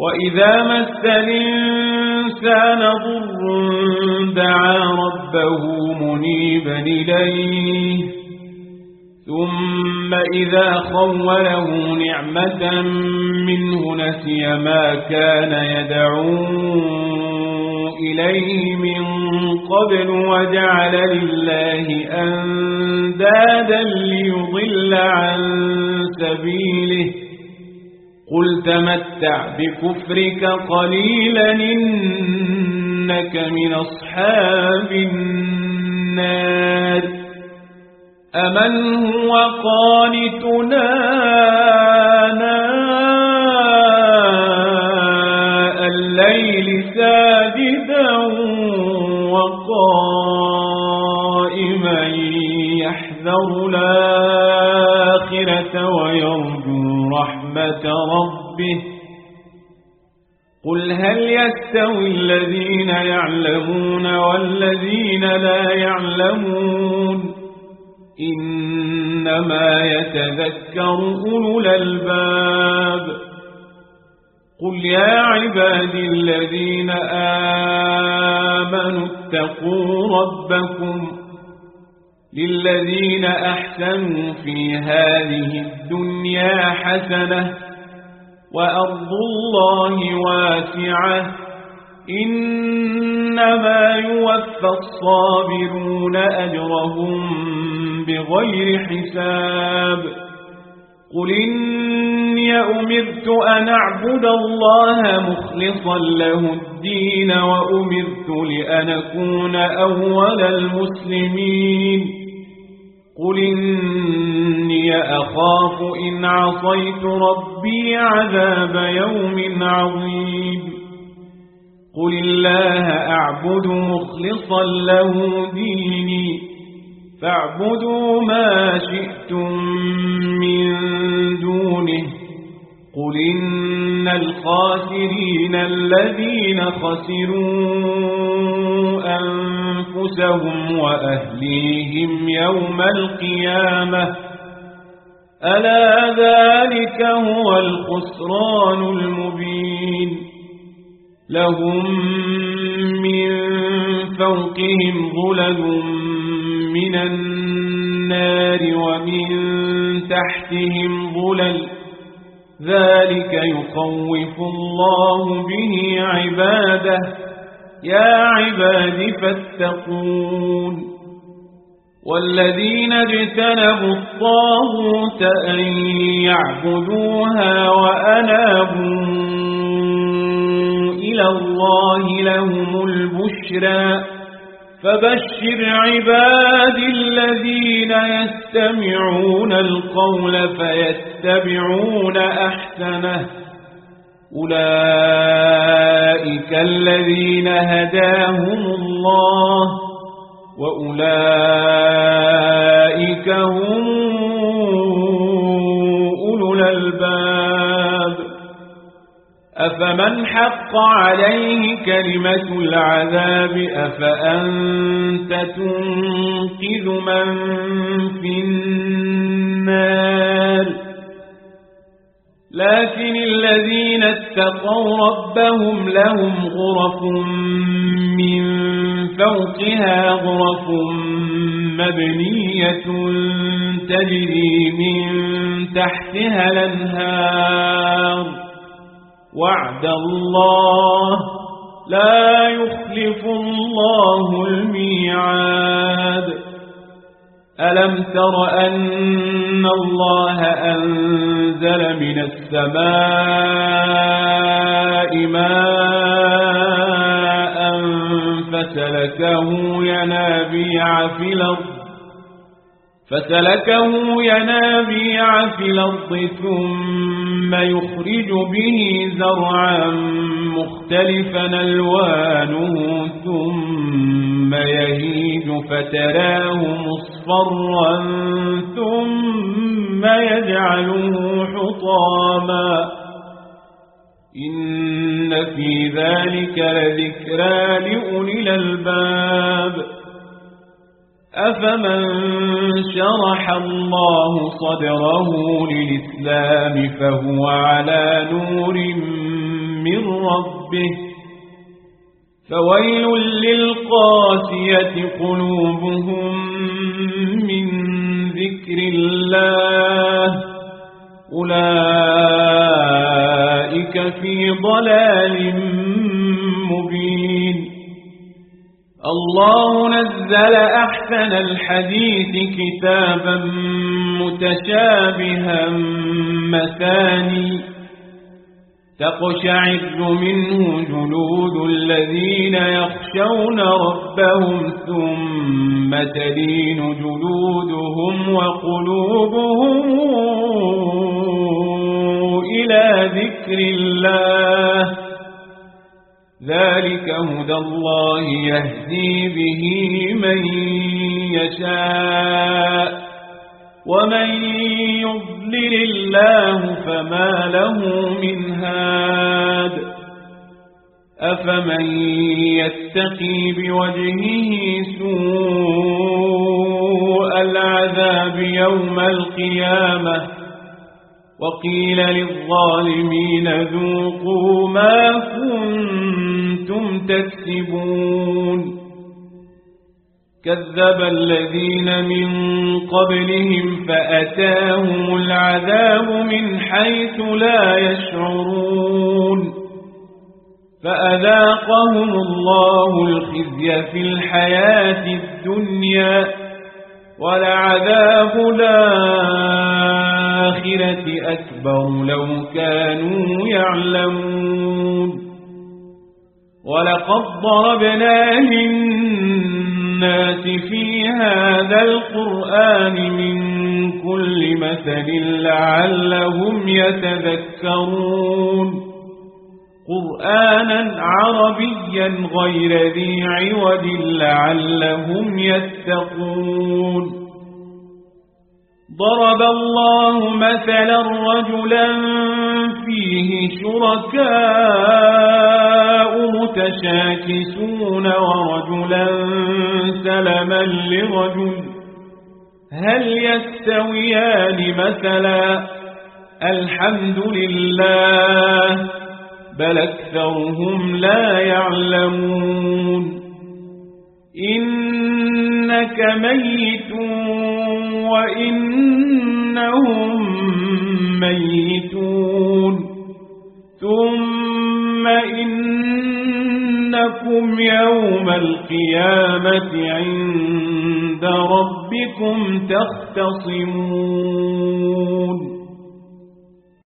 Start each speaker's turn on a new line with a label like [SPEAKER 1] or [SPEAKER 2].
[SPEAKER 1] وإذا مس الإنسان ضر دعا ربه منيبا إليه ثم إذا خوله نعمة منه نسي ما كان يدعو إليه من قبل وجعل لله أندادا ليضل عن سبيله قل تمتع بكفرك قليلا إنك من أصحاب النار أمن هو قانتنا آناء الليل ساجدا وقائما يحذر الآخرة ويرجو رحمة ربه قل هل يستوي الذين يعلمون والذين لا يعلمون إنما يتذكر أولو الألباب قل يا عبادي الذين آمنوا اتقوا ربكم للذين أحسنوا في هذه الدنيا حسنة وأرض الله واسعة إنما يوفى الصابرون أجرهم بغير حساب قل إني أمرت أن أعبد الله مخلصا له الدين وأمرت لأن أكون أول المسلمين قل إني أخاف إن عصيت ربي عذاب يوم عظيم قل الله أعبد مخلصا له ديني فاعبدوا ما شئتم من دونه قل إن الخاسرين الذين خسروا أنفسهم وأهليهم يوم القيامة ألا ذلك هو الخسران المبين لهم من فوقهم ظلل من النار ومن تحتهم ظلل ذلك يخوف الله به عباده يا عباد فاتقون والذين اجتنبوا الطاغوت أن يعبدوها وأنابوا إلى الله لهم البشرى فبشر عباد الذين يستمعون القول فيتبعون أحسنه أولئك الذين هداهم الله وأولئك هم أولو الألباب أفمن حق عليه كلمة العذاب أفأنت تنقذ من في النار لكن الذين اتقوا ربهم لهم غرف من فوقها غرف مبنية تجري من تحتها الأنهار وعد الله لا يخلف الله الميعاد ألم تر أن الله أنزل من السماء ماء فسلكه ينابيع في الأرض ثم يخرج به زرعا مختلفا ألوانه ثم يهيج فتراه مصفرا ثم يجعله حطاما إن في ذلك لذكرى لأولي الألباب أفمن شرح الله صدره للإسلام فهو على نور من ربه فويل للقاسية قلوبهم من ذكر الله أولئك في ضلال مبين الله نزل أحسن الحديث كتابا متشابها مثاني تقشعر منه جلود الذين يخشون ربهم ثم تلين جلودهم وقلوبهم إلى ذكر الله ذلك هدى الله يهدي به من يشاء ومن يضلل الله فما له من هاد أفمن يتقي بوجهه سوء العذاب يوم القيامة وقيل للظالمين ذوقوا ما كنتم تكسبون كذب الذين من قبلهم فأتاهم العذاب من حيث لا يشعرون فأذاقهم الله الخزي في الحياة الدنيا ولعذاب الآخرة أكبر لو كانوا يعلمون ولقد ضربنا للناس في هذا القرآن من كل مثل لعلهم يتذكرون قرآنا عربيا غير ذي عوج لعلهم يتقون ضرب الله مثلا رجلا فيه شركاء متشاكسون ورجلا سلما لرجل هل يستويان مثلا الحمد لله بل أكثرهم لا يعلمون إنك ميت وإنهم ميتون ثم إنكم يوم القيامة عند ربكم تختصمون